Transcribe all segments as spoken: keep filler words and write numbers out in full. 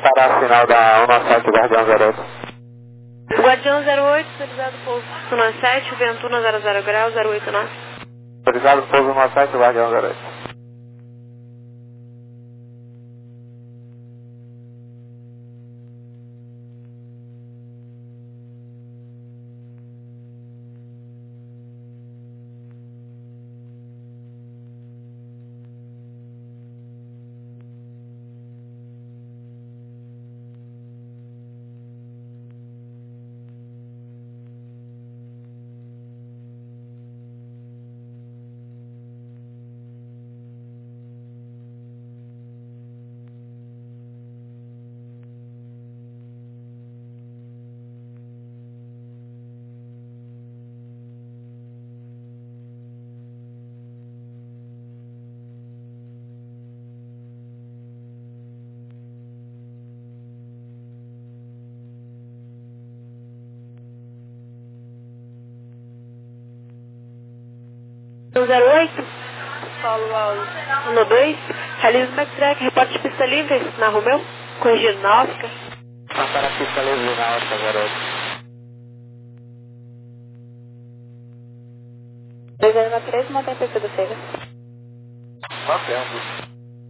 para a final da um sete Guardião zero oito. Guardião zero oito, autorizado pouso um sete, Ventura zero zero grau, zero oito nove. Autorizado pouso um sete Guardião zero oito. zero oito, solo ao um dois, realiza o backtrack, reporte de pista livre na Romeu, corrigindo na Oscar. Para a pista livre na Oscar zero oito. dois zero três, mantém a pista do Sega. Mantendo.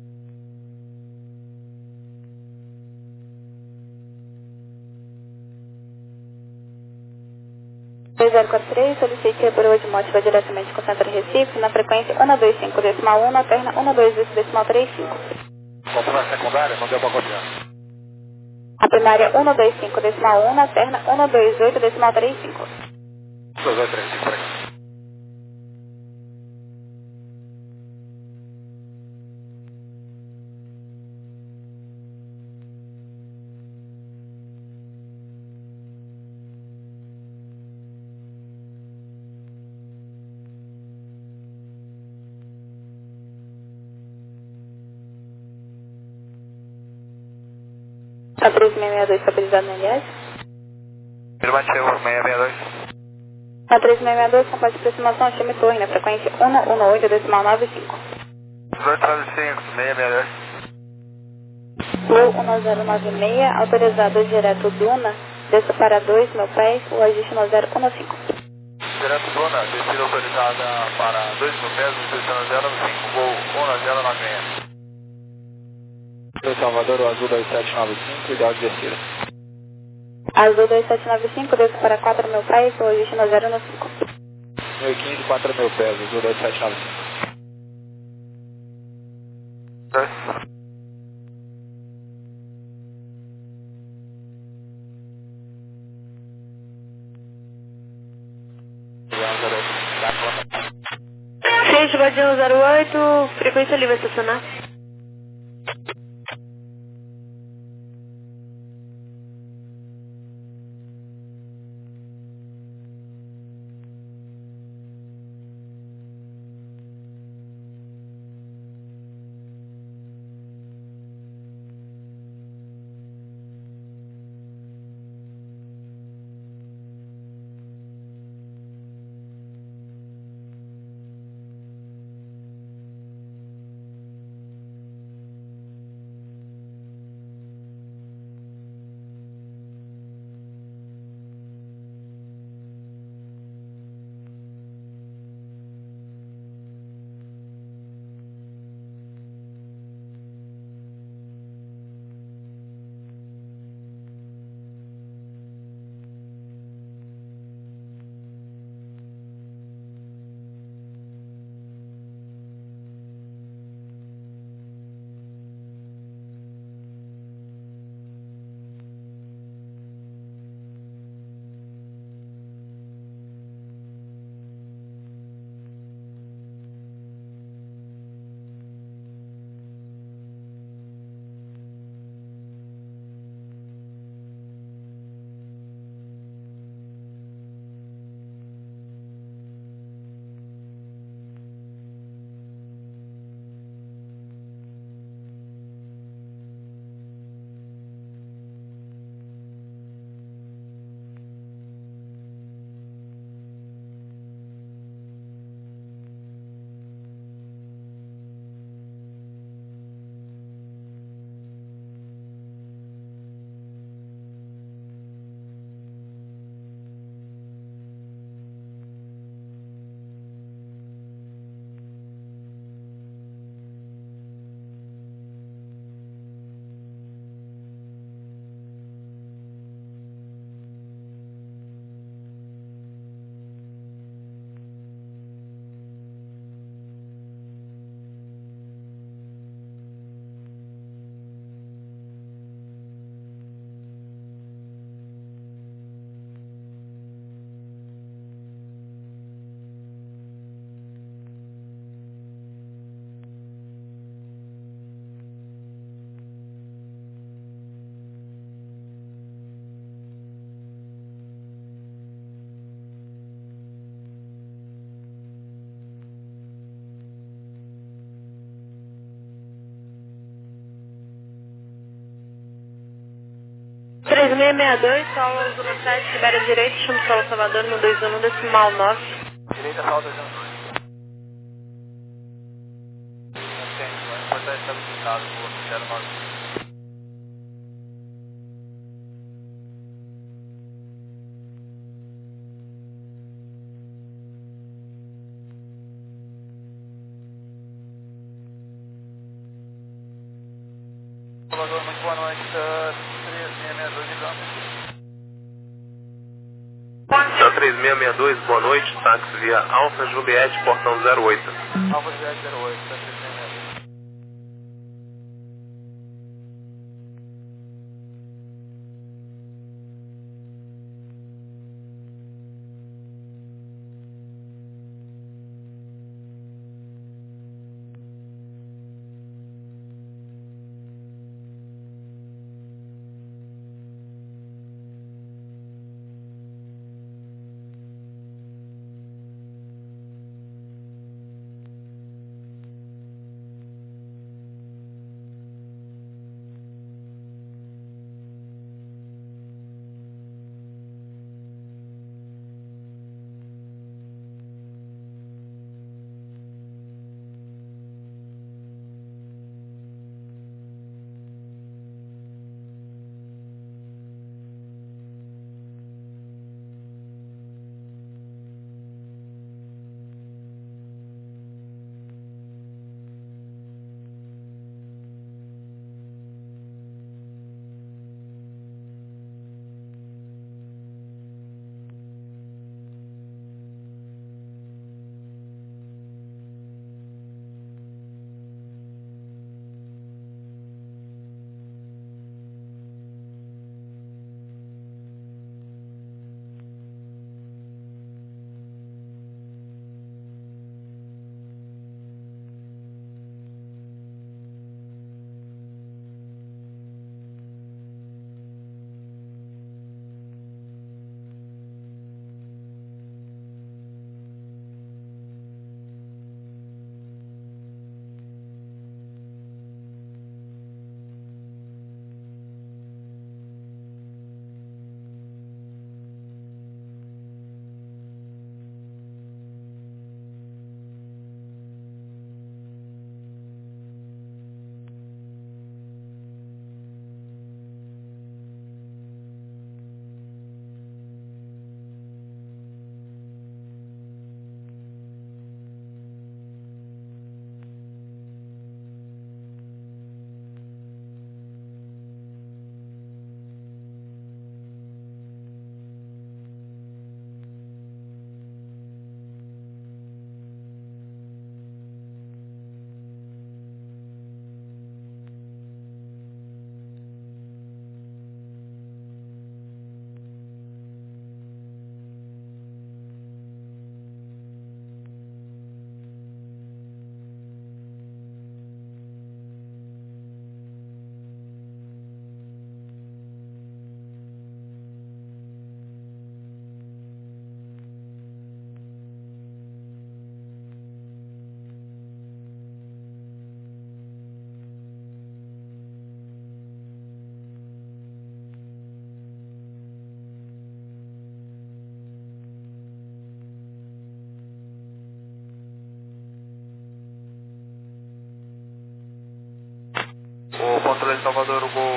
dois zero quatro três, solicite a Bureau de Mótica diretamente com o Centro de Recife, na frequência um dois cinco decimal um, na perna um dois decimal trinta e cinco. Qual foi a secundária? Não deu para copiar. A primária um dois cinco decimal um, na perna um dois oito decimal trinta e cinco. dois dois três cinco, por aqui. A três seis seis dois estabilizado no L S. Bateu seis seis dois. A três seis seis dois, completo de aproximação, chame torre, na frequência um um oito decimal nove cinco. dois nove cinco, seis seis dois. Flow um zero nove seis, autorizado direto Duna, desça para dois, meu pé, o ajuste um zero um cinco. Direto Duna, descida autorizada para dois mil pés, descendo zero nove cinco, voo um zero nove seis. Salvador, o azul dois sete nove cinco, ideal de descida. Azul dois sete nove cinco, desça para quatro mil pés, o ajuste um zero um cinco. mil e quinze, quatro mil pés, azul dois sete nove cinco. Dois. seis, Guardião zero oito, frequência livre, estacionar. três seis seis dois, solo Zona sete, libera direito, chama solo Salvador no dois um um, decimal nove. Direita, solo dois um um. O importante estabilizado, o zero nove. Salvador, muito boa noite, uh, três seis seis dois de campo. três seis seis dois, boa noite, táxi via Alfa Juliette, portão zero oito. Alfa Juliette zero oito, três seis seis dois. O controle de Salvador, o gol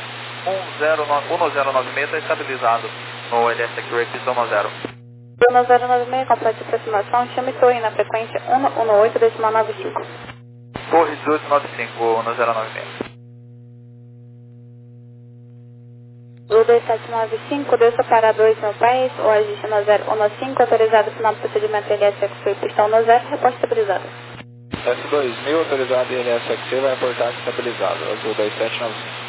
um zero nove seis está estabilizado no L S Q A pistão no zero. um zero nove seis, completa de aproximação, chame Torre na frequência um um oito, decimal nove cinco. Torre dezoito noventa e cinco, um zero nove seis. U dois sete nove cinco, desça para dois meu país, o ajuste no zero um cinco, autorizado final do procedimento L S Q A pistão no zero, reposta estabilizada. S dois mil autorizado e L S Q A vai reportar estabilizado, Azul dois sete nove cinco.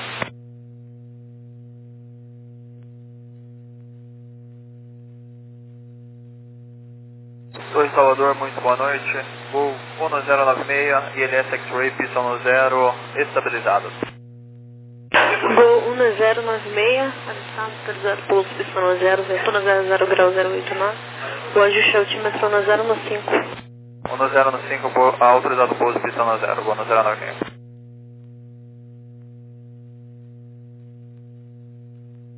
Torre Salvador, muito boa noite. Gol um zero nove seis e L S X-Ray, pistão no zero, estabilizado. Gol um zero nove seis, autorizado pulso, pistão no zero, vento no zero zero grau zero oito nove. O ajuste altímetro no zero um cinco. um zero cinco, autorizado pulso, pistão no zero, gol um zero nove seis.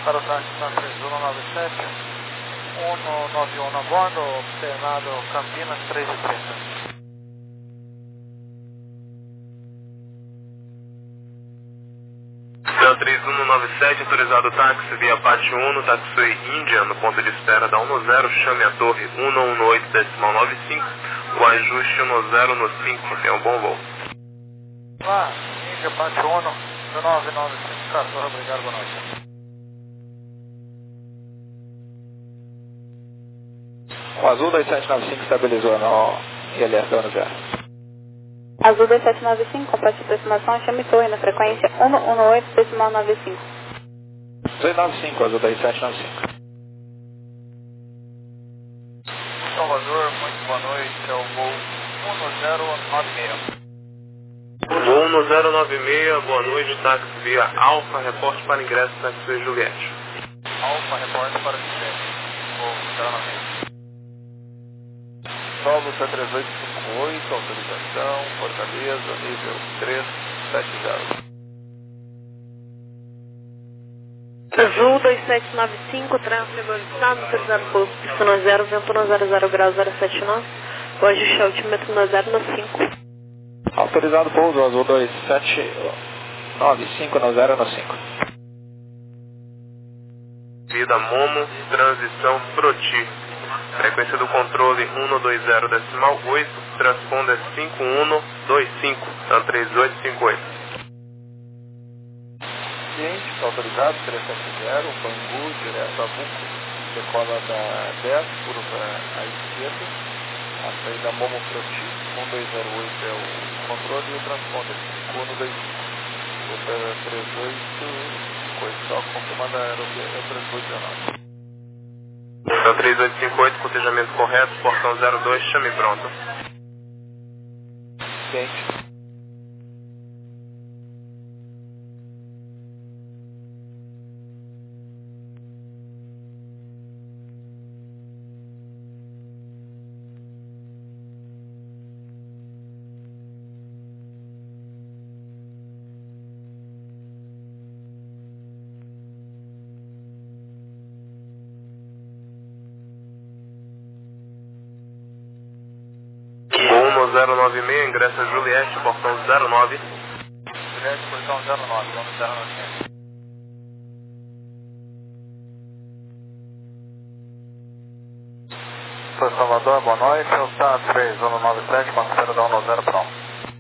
Para o táxi Santa três um nove sete, um nove um a bordo, observado Campinas três e trinta. três um nove sete, autorizado táxi via Pátio um, táxi Índia, no ponto de espera da um zero, chame a torre um um oito decimal nove cinco, o ajuste um zero no cinco, tenha um bom voo. Lá, Índia, Pátio um, nove nove cinco, Castor, obrigado, boa noite. O Azul dois sete nove cinco estabilizou no I L S da um zero. Azul dois sete nove cinco, compasso de aproximação, chame torre na frequência um um oito decimal nove cinco. dois nove cinco, Azul dois sete nove cinco. Salvador, muito boa noite, é o voo um zero nove seis. Voo um zero nove seis, boa noite, táxi via Alfa, reporte para ingresso táxi Juliette. Alfa, repórter para Juliette, voo zero nove seis. Solo C três oito cinco oito, autorização, Fortaleza, nível três sete zero. Azul dois sete nove cinco, tráfego estado, autorizado pouso, pista no zero, vento no zero zero grau zero sete nove, o ajuste altímetro no zero no cinco. Autorizado pouso, Azul dois sete nove cinco no zero no cinco. Vida Momo, transição Proti. Frequência do controle um dois zero decimal oito, transponder cinco um dois cinco, então três oito cinco oito. Cliente, está autorizado, três sete zero, Bangu, direto a Buco, decola da dez, curva à esquerda, a saída Momo Proti, um dois zero oito é o controle e o transponder cinco um dois cinco. Curva três oito cinco oito, só confirmando a aeroporto três oito nove. Então três oito cinco oito, cotejamento correto, portão zero dois, chame pronto. Cliente. um zero nove seis, ingressa Juliette, portão zero nove. Juliette, portão zero nove, vamos zero nove seis. Sou Salvador, boa noite, eu estou três um nove sete, com a espera da um zero pronto.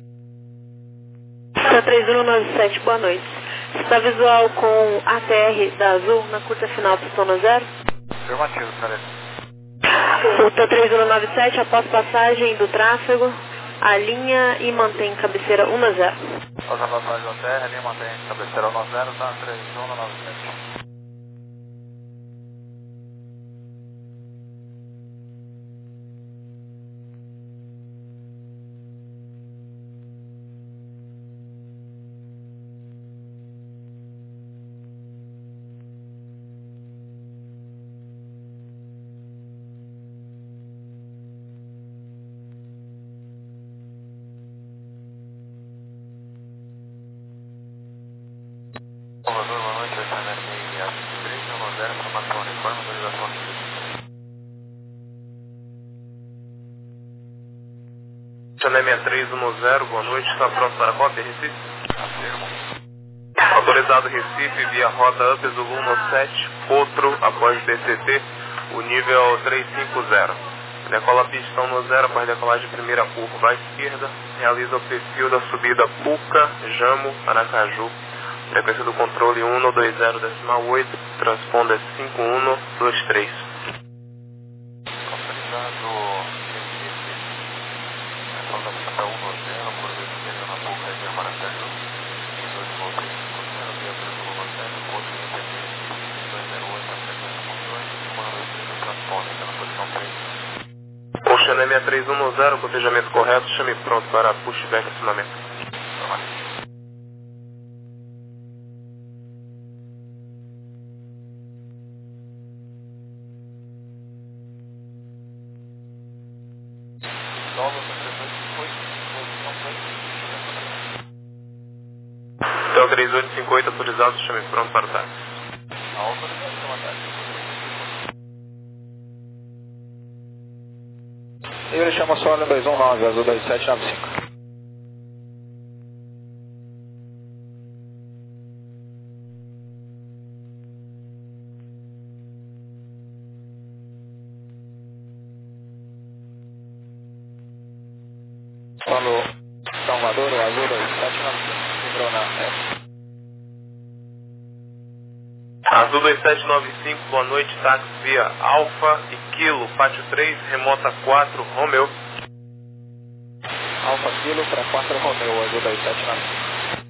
Está três um nove sete, boa noite. Está visual com A T R da Azul na curta final pistão no zero? Afirmativo, senhorita. O T três um nove sete, após passagem do tráfego, alinha e mantém cabeceira um a zero. Após a passagem da terra, ali mantém cabeceira um a zero, está três um nove sete. Salvador, boa noite, eu estou na três um zero, informação uniforme, autorização aqui. Chame sessenta e três um zero, boa noite, está pronto para a cópia, Recife? Afirmo. Autorizado Recife, via rota Up Zulu um sete, outro após B C T, o nível três cinco zero. Decola pistão no zero após decolagem de primeira curva à esquerda, realiza o perfil da subida Puca, Jamo, Aracaju. Frequência do controle um dois zero decimal oito, transponder cinco um dois três. Autorizado Recife, retorno da pista um zero, por esquerda na Puca, região Aracaju. dois voo três cinco zero, via três um sete, outro I P T dois zero oito, a frequência motor, cinco um dois três, transponder, está na posição três. Ocean sessenta e três um zero, cotejamento correto, chame pronto para pushback acionamento. Então três oito cinco oito, autorizado, chame pronto para o táxi. Autorizado para matar. E ele chama Solon dois um nove, Azul dois sete nove cinco. Solo Salvador, Azul dois sete nove cinco. Entrou na F. Azul dois sete nove cinco, boa noite, táxi via Alfa e Kilo, Pátio três, Remota quatro, Romeu. Alfa Kilo para quatro Romeo, Azul dois sete nove cinco.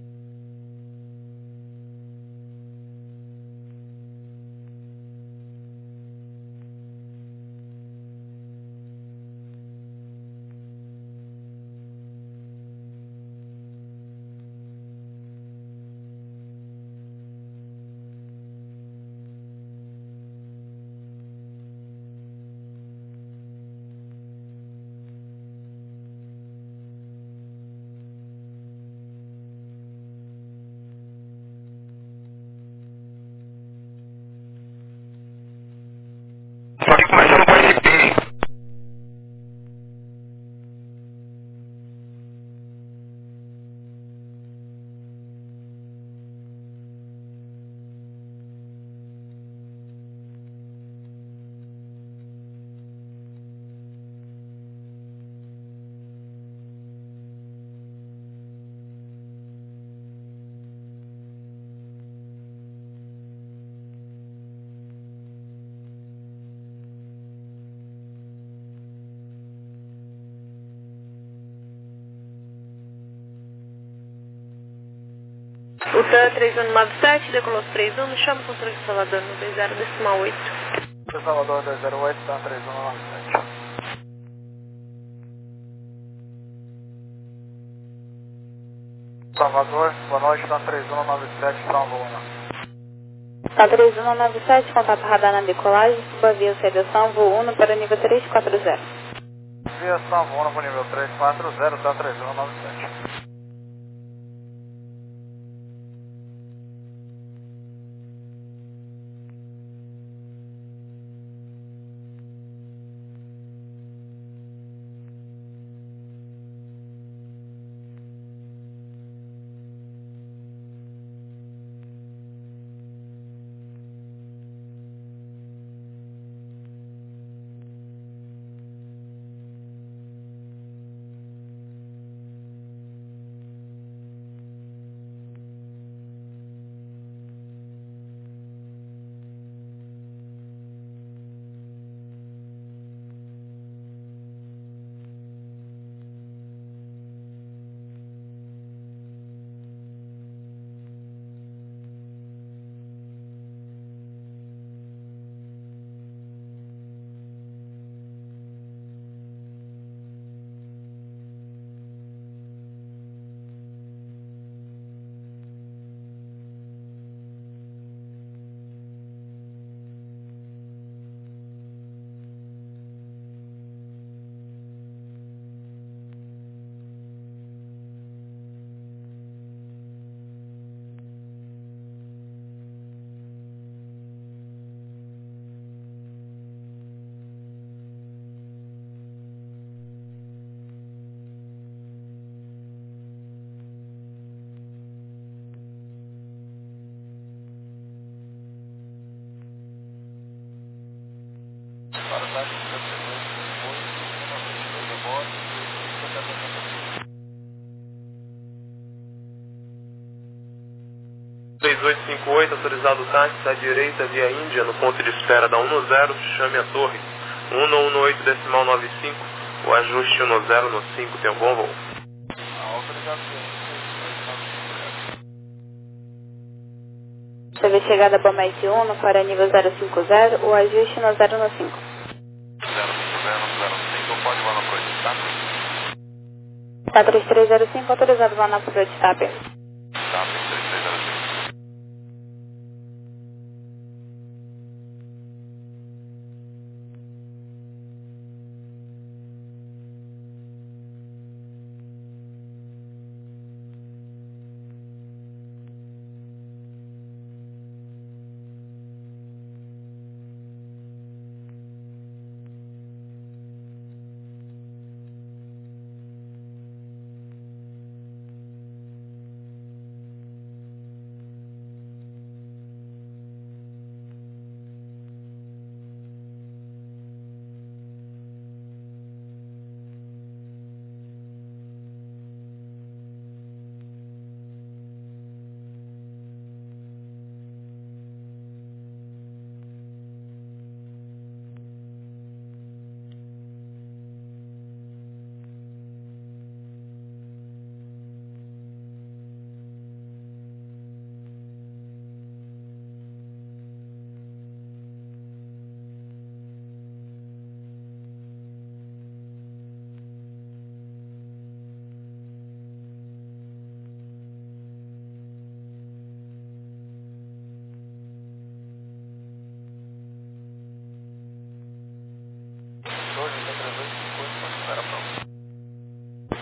Só que começando com esse P. O T A três um nove sete, decolou três um, chama o controle de Salvador no dois zero decimal oito. Salvador dois zero oito, tá três um nove sete. Salvador, boa noite, tá três um nove sete, salvo um. Tá três um nove sete, contato radar na decolagem, suba via sedação, voo um para nível três quatro zero. Via salvo um para nível três quatro zero, tá três um nove sete. Para o táxi de três oito cinco oito, autorizado o táxi à direita via Índia, no ponto de espera da um zero, chame a torre. um um oito decimal nove cinco, o ajuste um zero no cinco, tem um bom voo. Chave chegada Bomete um para nível zero cinco zero, o ajuste no zero no cinco. zero cinco zero zero cinco, pode voar na projetar? Tá três três zero cinco, autorizado voar na projetar. Tá, três três zero cinco.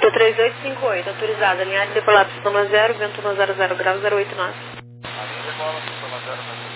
Sul três oito cinco oito, autorizada. Linha de decolar pistão no zero, vento no zero zero grau zero oito nove. A linha decola pistão no zero, vento no zero oito.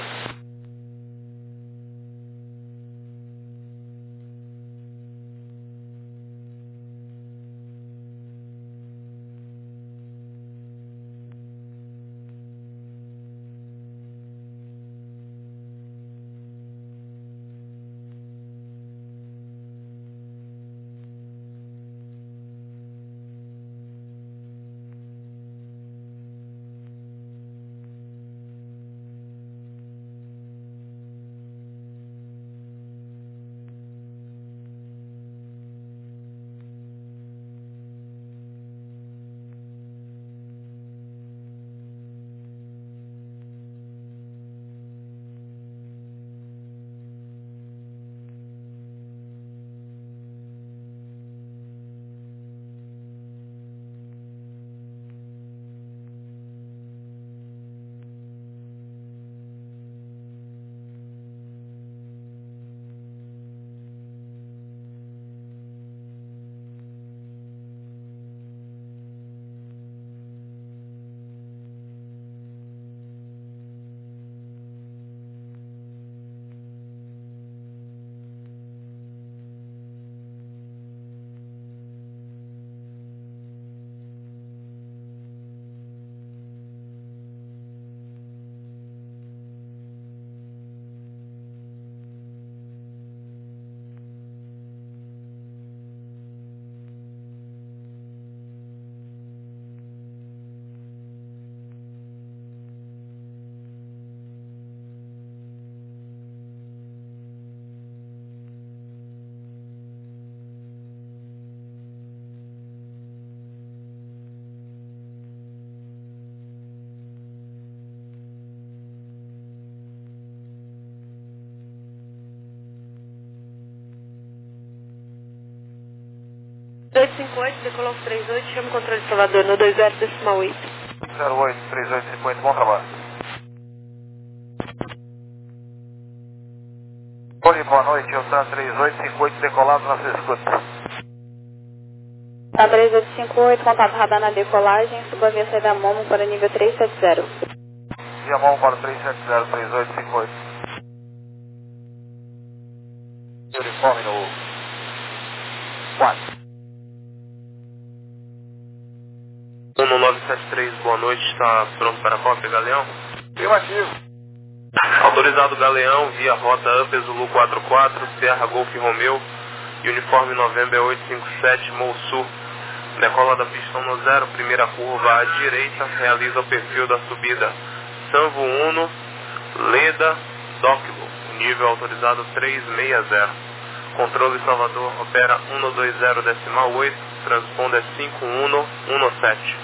dois cinco oito, decolou três oito, chama o controle de Salvador no dois zero decimal oito. zero oito, três oito cinco oito, bom trabalho. Oi, boa noite, eu tá três oito cinco oito, decolado na sua escuta. Tá três oito cinco oito, contato radar na decolagem, suba a via saída Momo para nível três sete zero. Via Momo para três sete zero, três oito cinco oito. Uniforme no quatro. um nove sete três, boa noite, está pronto para a cópia, Galeão? Afirmativo. Autorizado Galeão, via rota UP Zulu quatro quatro, Sierra Golf Romeu, uniforme November oito cinco sete, Mou Sul. Decola da pistão no zero, primeira curva à direita, realiza o perfil da subida. Sanvo Uno, Leda, Doclo, nível autorizado três seis zero. Controle Salvador opera um dois zero decimal oito, transponder cinco um um sete.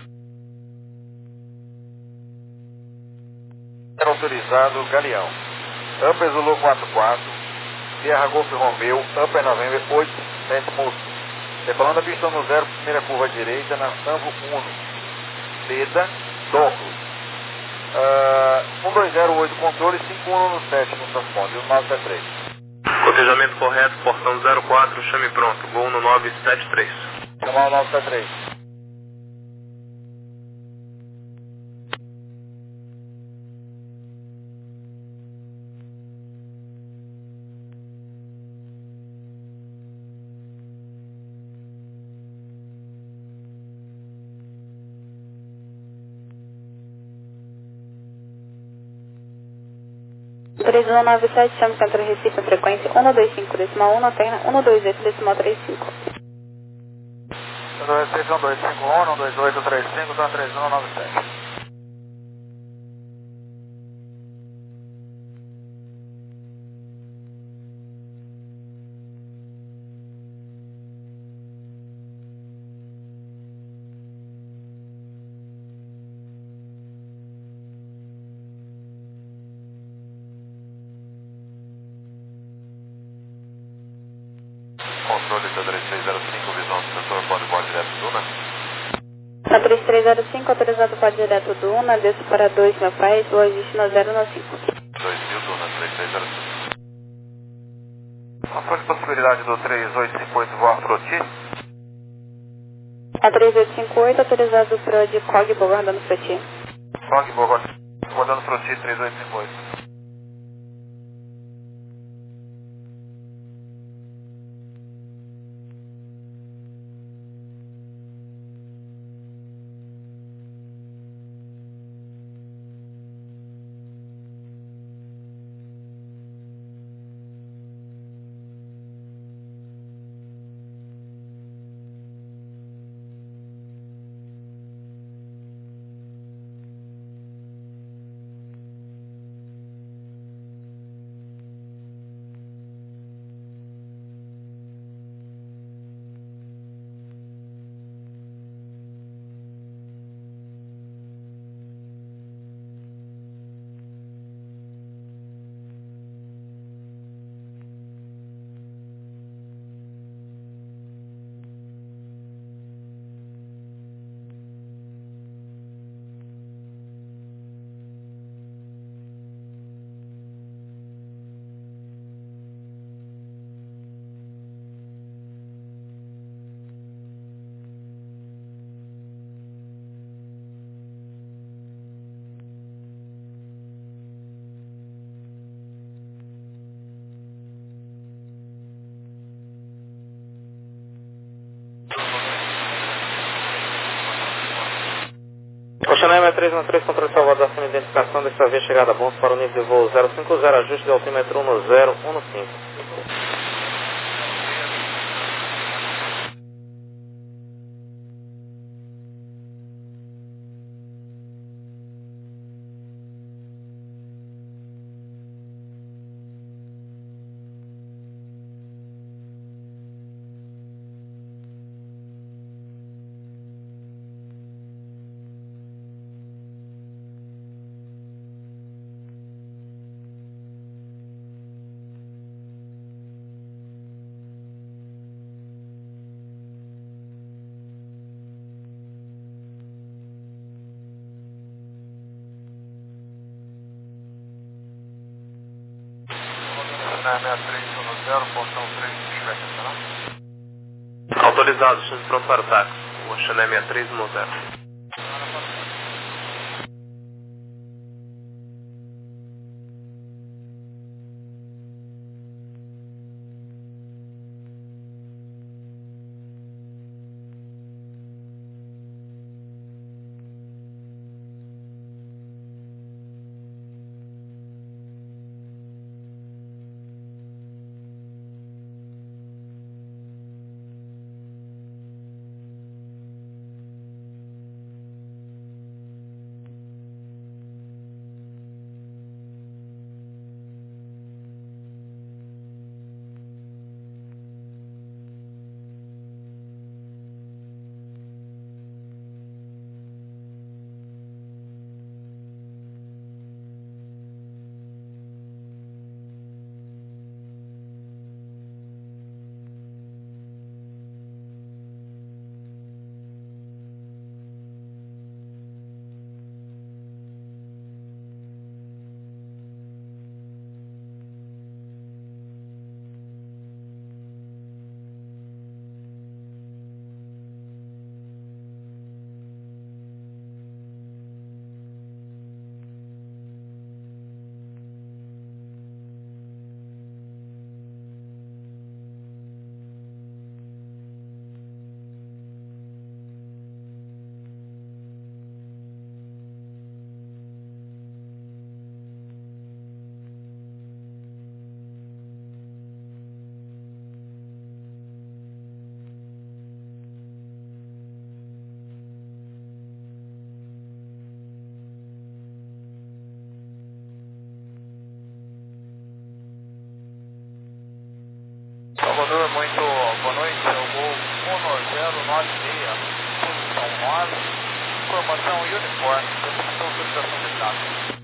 Autorizado Galeão. Upper Zulu quatro quatro, Sierra Golf Romeu, Upper November oito sete Moço. Decolando a pistão no zero, primeira curva à direita, na Sanvo um. Leda, Doclo. Uh, um dois zero oito controle, cinco um um sete no transponder, um nove sete três. Cotejamento correto, portão zero quatro, chame pronto, voo no nove sete três. Chamar o nove sete três. três um nove sete, chama Centro Recife, a frequência um dois cinco decimal um, alterna um dois oito decimal trinta e cinco. Centro Recife um dois cinco um, um dois oito três cinco, tá três um nove sete. Controle da três três zero cinco, visão do setor, pode voar direto do Duna. Na três três zero cinco, autorizado para direto do Duna, desço para dois, meu pai, boa destino zero nove cinco. dois mil, Duna, três três zero cinco. Qual foi a possibilidade do três oito cinco oito voar Froti? A três oito cinco oito, autorizado para de C O G, aguardando o Froti. C O G, aguardando o Froti, três oito cinco oito. Oceanária sessenta e três nove três, controle de salvação e identificação desta vez chegada a bons para o nível de voo zero cinco zero, ajuste de altímetro um zero um cinco. sessenta e três zero, portão três, estiver aqui, Autorizado, estamos pronto para o táxi. O Oceanária sessenta e três zero. Salvador, muito boa noite, eu vou um zero nove seis, posição nove, informação uniforme, definição autorização de dados.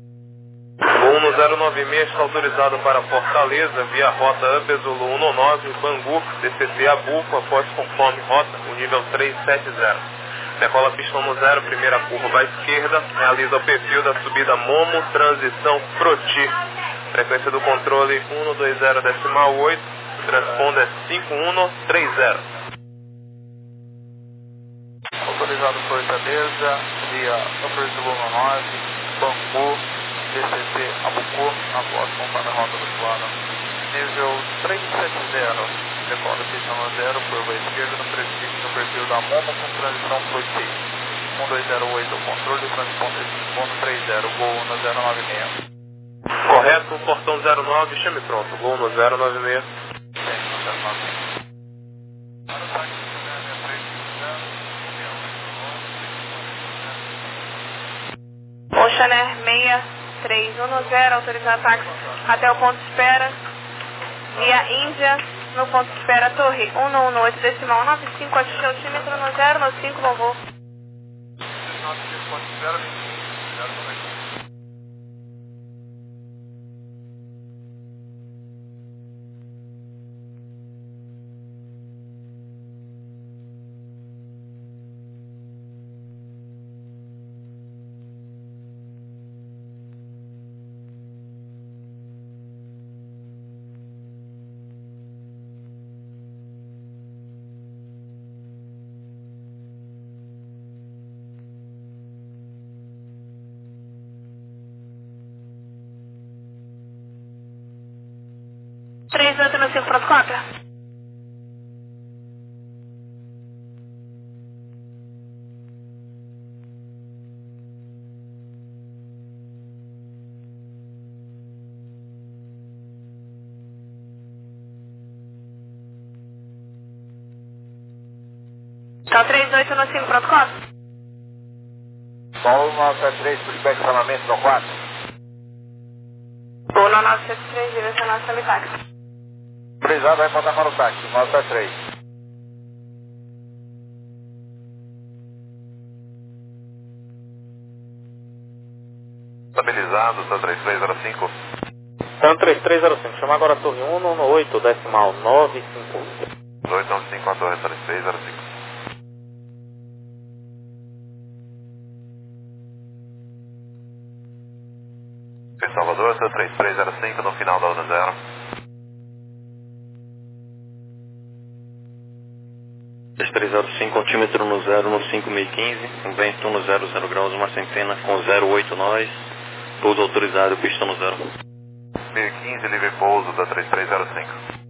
Voo um zero nove seis está autorizado para Fortaleza, via rota Up Zulu um nove, Bangu, D C C Abuco, após conforme rota, o nível três sete zero. Decola pistão no zero, primeira curva à esquerda, realiza o perfil da subida Momo, transição Froti. Frequência do controle um dois zero decimal oito, transponder cinco um três zero. autorizado Fortaleza, via Upper nove, Bangu, B C T Abucu, após conforme a rota do plano. Nível trezentos e setenta, decola pista no zero, curva esquerda no perfil, no perfil da Momo com transição Fluidez. um dois zero oito, controle, transpondendo três zero, Gol no zero nove seis. Correto, portão zero nove, chame pronto, Gol no zero nove seis. Sim, no zero nove seis. Oceaner seis três um zero, autorizado táxi até o ponto de espera, via Índia, no ponto de espera, torre um um oito, decimal nove cinco, atingir altímetro no zero nove cinco, bom voo. três oito nove cinco, pronto, contra. Então, três oito nove cinco, pronto, contra. Paulo nove sete três, feedback salvamento no quatro. Paulo nove sete três, direcional Samitax. Autorizado, vai montar para o táxi, nove sete três. Estabilizado, Sun três três zero cinco. Sun três três zero cinco, chama agora a torre um um oito, decimal nove cinco. dois nove cinco, a torre três três zero cinco. Em Salvador, Sun três três zero cinco, no final da onda zero. três três zero cinco, altímetro no zero, no cinco mil e quinze, um vento no zero zero graus, uma centena com zero oito nós, pouso autorizado, pista no zero. mil e quinze, livre pouso da três três zero cinco.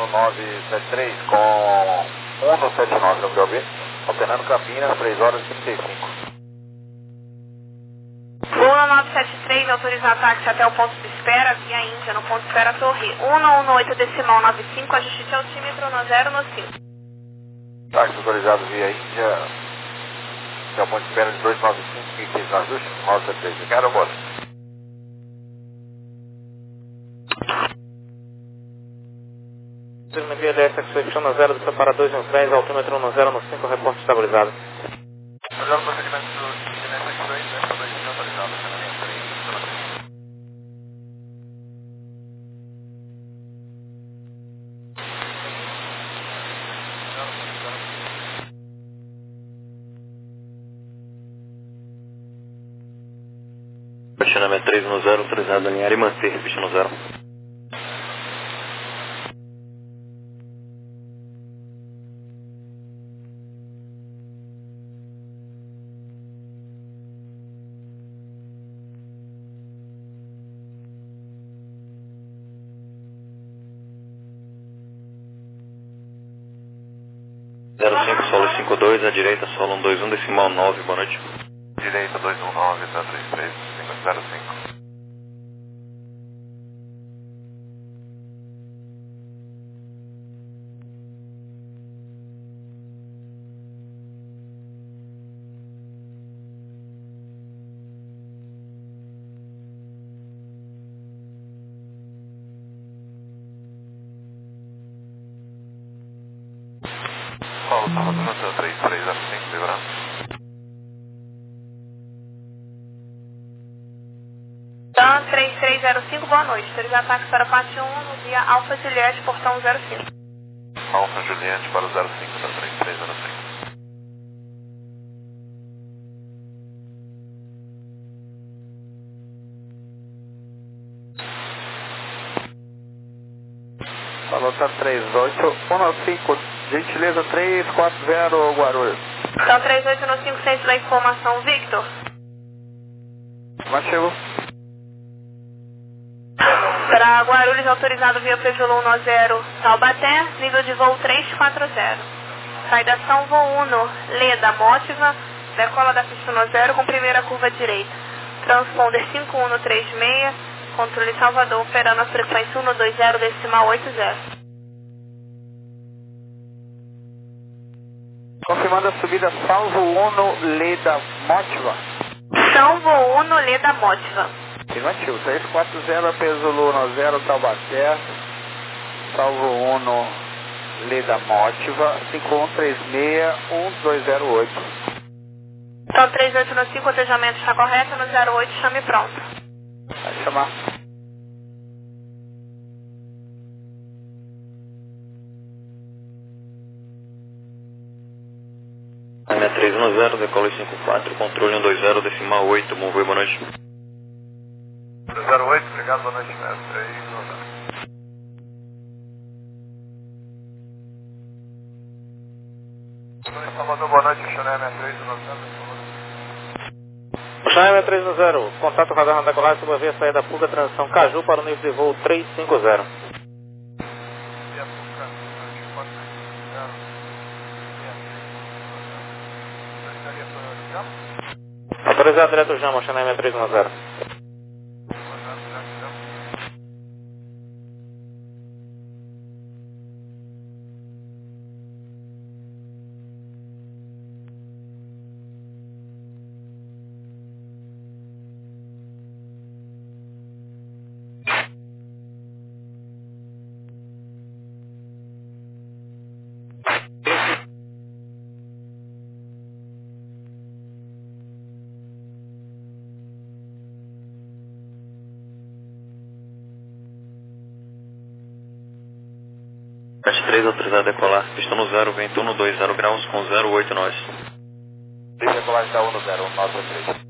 nove sete três com um no sete nove, não quer ouvir? Alternando Campinas, três horas e trinta e cinco. um nove sete três, autorizar táxi até o ponto de espera, via Índia, no ponto de espera Torre. um no oito decimal nove cinco, ajuste altímetro no zero no cinco. Táxi autorizado via Índia, até o ponto de espera de dois nove cinco, que fez no ajuste, nove sete três. Quero bora. Via D S Expedition no zero, desceu para dois um três, altímetro no zero no cinco, reporte estabilizado. Olhando para o segmento do segmento X-Ray, né, para dois mil autorizado, acionamento três. Acionamento três no zero, autorizado alinhar e manter, pista no zero. zero cinco, solo cinco dois, à direita, solo um dois um, decimal nove, boa noite. Direita dois um nove, tá três três, cinco zero cinco. Paulo, tá rodando seu três três zero cinco, segurança. Dan três três zero cinco, boa noite. Autorizar táxi para parte um no via Alfa Juliette, portão zero cinco. Alfa Juliette para o zero cinco, tá três três zero cinco. Falou, tá três oito um nove cinco, gentileza três quatro zero, Guarulhos. Dan três oito um cinco, centro da informação, Victor. Mas chegou. Para Guarulhos, autorizado via Peugeot um zero, Taubaté, nível de voo três quatro zero. Saidação voo um, Leda, Mótiva, decola da pista um zero com primeira curva direita. Transponder cinco um três seis, controle Salvador, operando a frequência um dois zero, decimal oito zero. Confirmando a subida Salvo Uno Leda Mótiva. Salvo um, Leda, Mótiva. Afirmativo, três quatro zero, peso Luna zero, Taubaté, Salvo Uno, Leda Mótiva, cinco um três seis, um dois zero oito. Então três oito um cinco, o cotejamento está correto, no zero oito, chame pronto. Vai chamar. Alinha três um zero, decola cinco quatro, controle um dois zero, decimal oito, bom voo, boa noite. zero oito, obrigado, boa noite, né? três um zero. Salvador, boa noite, Xané três um zero. Xané três um zero, contato radar na decolagem, sobre a via saída Puga, transição Caju para o nível de voo três cinco zero. Autorizado direto Jama, Xané três um zero. três, autorizado a decolar, pista no zero, vento um dois zero graus com zero oito nós. Decolagem da um zero, um nove três.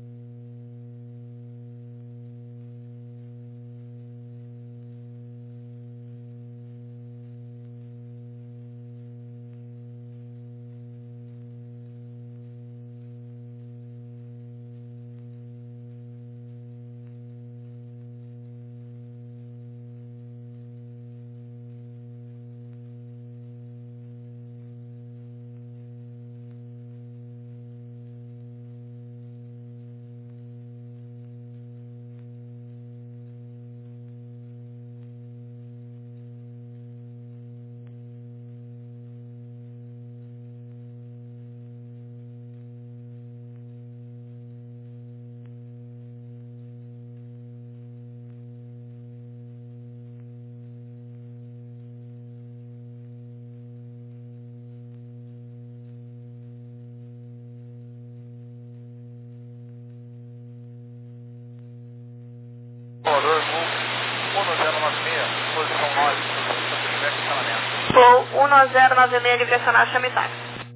um zero nove seis, direcional, chame táxi.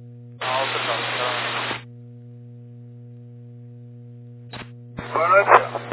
Boa noite, senhor.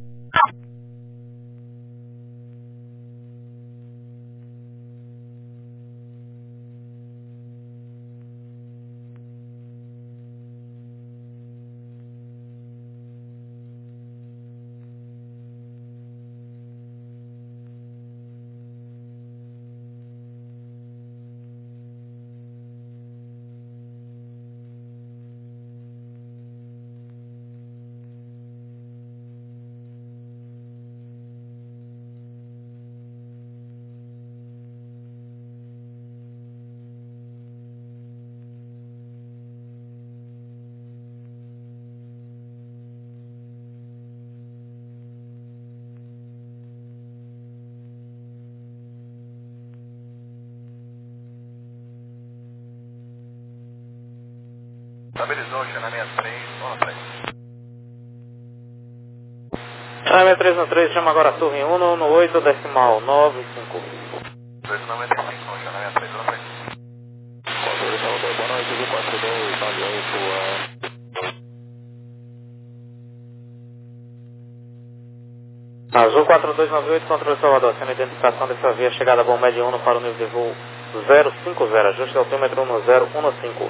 Estabilizou, Xana sessenta e três, vamos pra frente. Xana sessenta e três no três, chama agora a torre um um oito, decimal nove cinco. dois noventa e cinco, Xana sessenta e três, vamos pra frente. quatro dois nove dois, boa noite, quatro dois nove oito. Azul quatro dois nove oito, controle Salvador, sendo identificação dessa via, chegada a bom médio um para o nível de voo zero cinco zero, ajuste altímetro um zero um cinco.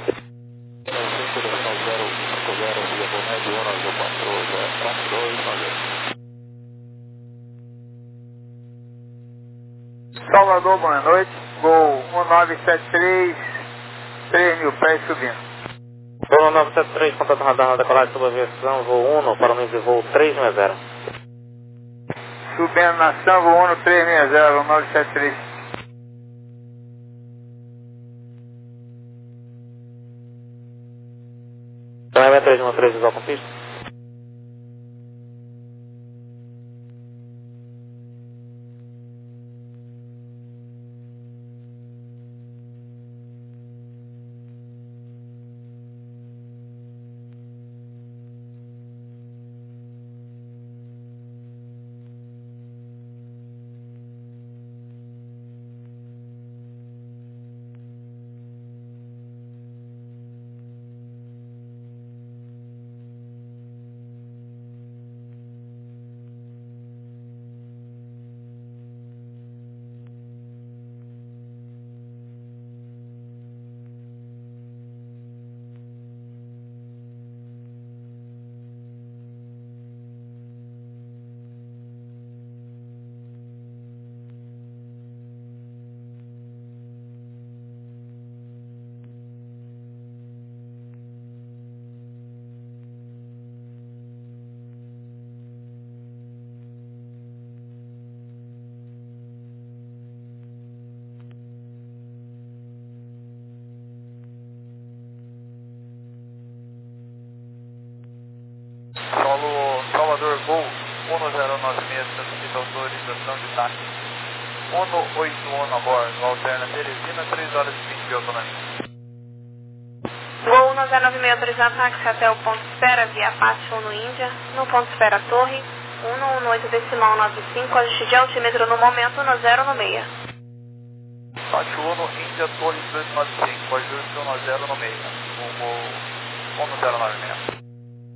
Salvador, boa noite. Voo um nove sete três, três mil pés subindo. Voo um nove sete três, contato radar na decolagem sobre aviação, voo um para o nível de voo três seis zero. Subindo na ação, voo um três seis zero, um nove sete três. Xana três um três, visual com pista. Solo Salvador, voo um zero nove seis, solicita autorização de táxi um oito um a bordo, alterna Teresina, três horas e vinte de autonomia. Voo um zero nove seis, autorizado táxi até o ponto de espera, via Apache um no Índia, no ponto de espera Torre, um um oito, decimal nove cinco, ajuste de altímetro no momento um zero no meio. Apache um, Índia, Torre dois nove cinco, ajuste um zero no meio, rumo um zero nove seis.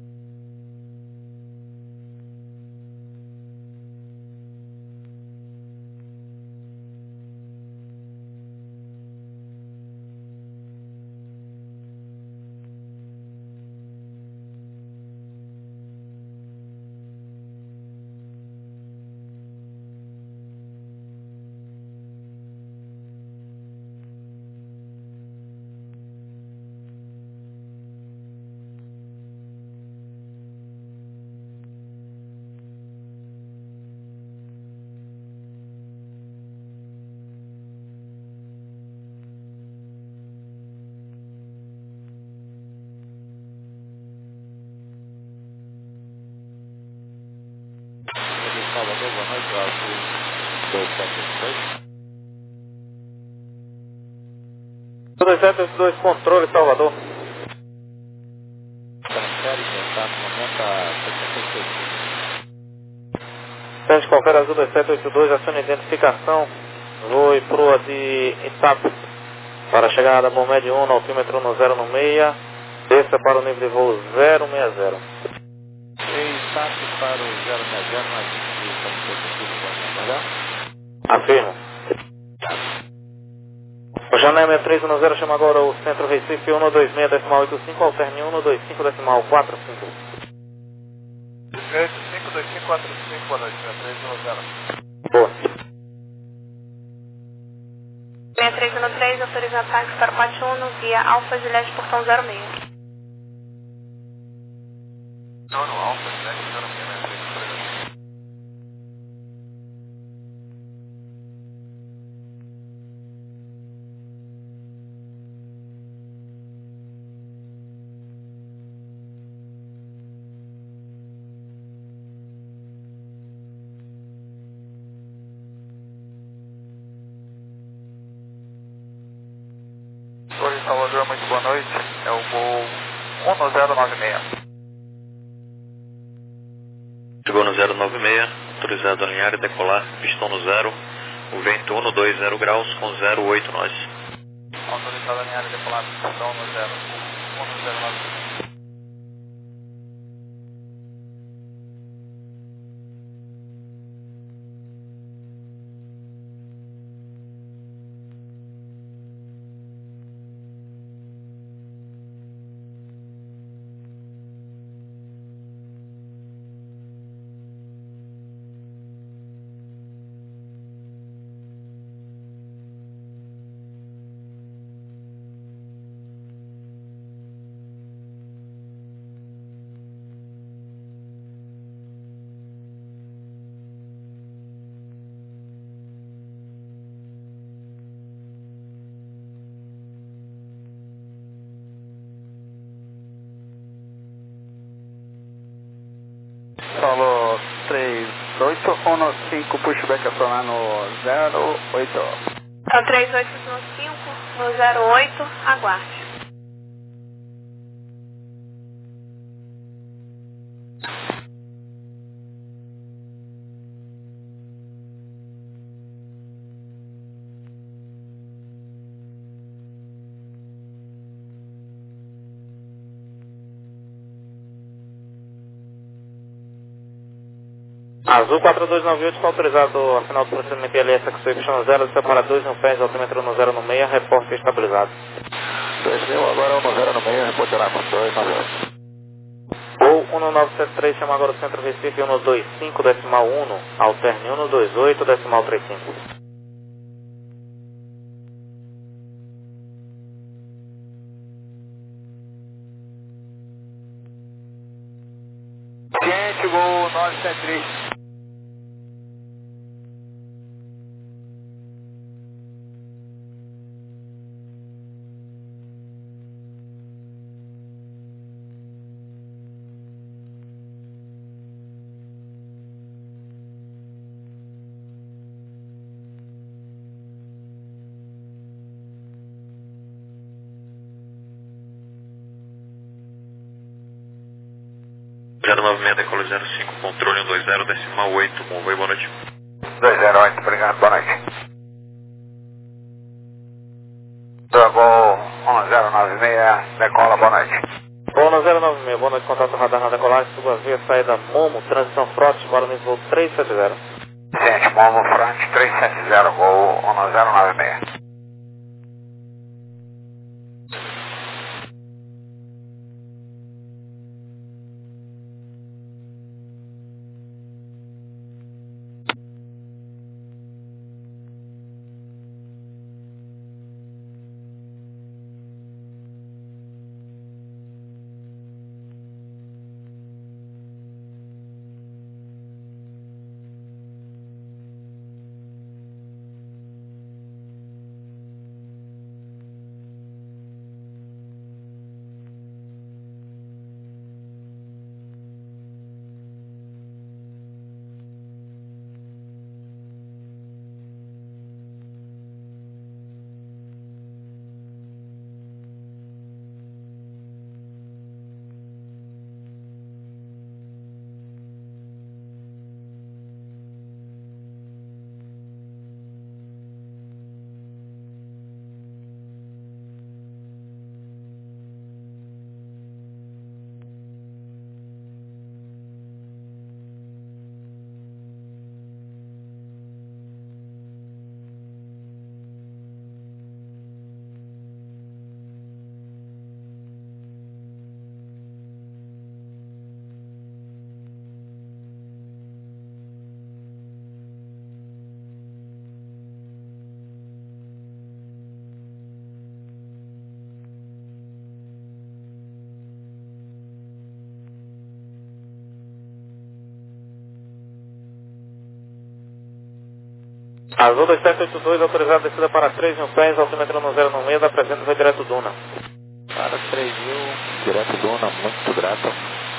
Salvador, boa noite, Azul dois sete dois. dois sete dois, controle Salvador. Transfere, está no momento a setenta e seis. Teste confere Azul dois sete oito dois, aciona identificação, voo e proa de Itapo, Para a chegada, bom médio um, altímetro no zero no meia, desça para o nível de voo zero seis zero. E status para o zero seis zero, nós estamos aqui, pode aguardar? Afirmo. O Jané seis três um zero chama agora o Centro Recife um dois seis decimal oito cinco, alterne um dois cinco decimal quatro cinco. oito cinco dois cinco quatro cinco, boa noite, seis três um zero. Boa. seis três um três, autoriza ataque para Pátio um, via Alfa Juliette, portão zero seis. Não, não, Alfa Juliette, zero seis, né? três três. Oi, Salvador, muito boa noite. É o voo um zero nove seis. Chegou no zero nove seis, autorizado a alinhar e decolar, pistão no zero, o vento um dois zero graus com zero oito nós. Autorizado a alinhar e decolar, pistão no zero, um zero nove seis. Solo três oito um cinco, pushback acionar no zero oito. Então três oito um cinco, no zero oito, aguarde. Azul quatro dois nove oito, está autorizado a final do procedimento I L S X Y zero, separa dois no pés, altímetro no zero no meia, reporte estabilizado. dois mil, agora um zero no meio, reportará com dois nove oito. Voo um nove sete três, chama agora o Centro Recife um dois cinco decimal um, alterne um dois oito decimal trinta e cinco. Ciente, voo nove sete três. zero nove seis, decola zero cinco, controle um dois zero decimal oito, bom voo, boa noite. dois zero oito, obrigado, boa noite. Voo um zero nove seis, decola, boa noite. Voo no zero nove seis, boa noite, contato radar na decolagem, suba via saída Momo, transição Frota, para o nível três sete zero. Ciente, Momo Front três sete zero, voo um zero nove seis. Azul dois sete oito dois, autorizado descida para três mil pés, altímetro no zero no meio, da presente vai direto Duna. Para três mil, direto Duna, muito grato.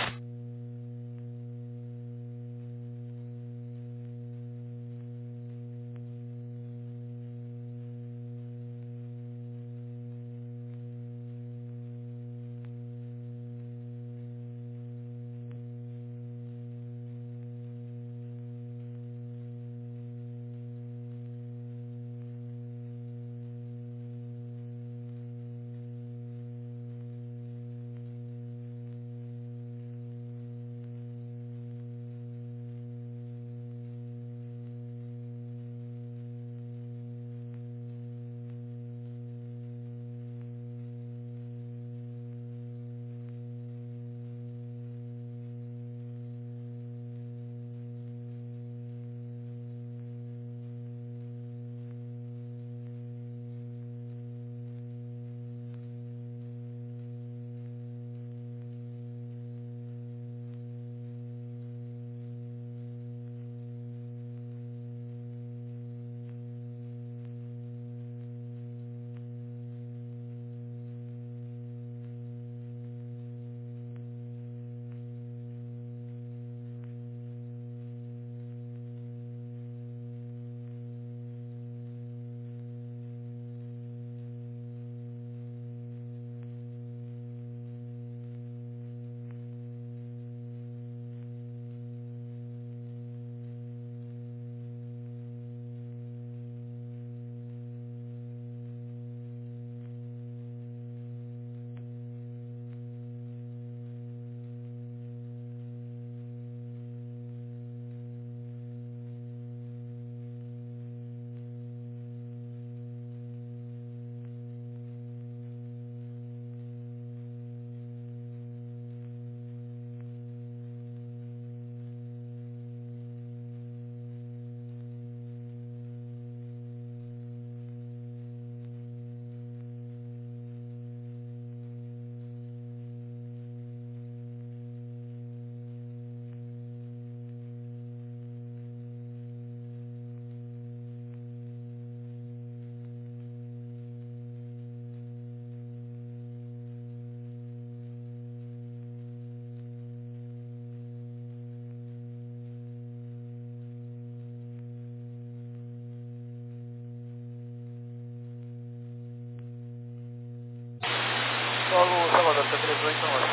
Solo Salvador, T trinta e oito onze.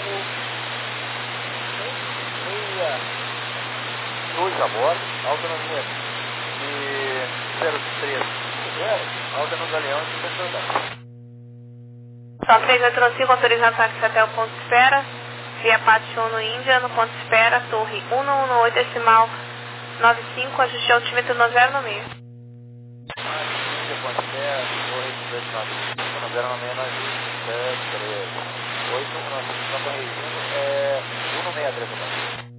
sessenta e dois a bordo, autonomia de zero três zero, alta no Galeão e cinquenta andar. Só três oito cinco, autorizado táxi até o ponto de espera. Via Pátio um no Índia, no ponto de espera, torre um um um oito, decimal nove cinco, ajuste altímetro no zero no meio. Índia, ponto de espera, torre dois nove cinco, no zero no meio, nove três oito, nove cinco, é um no seis três.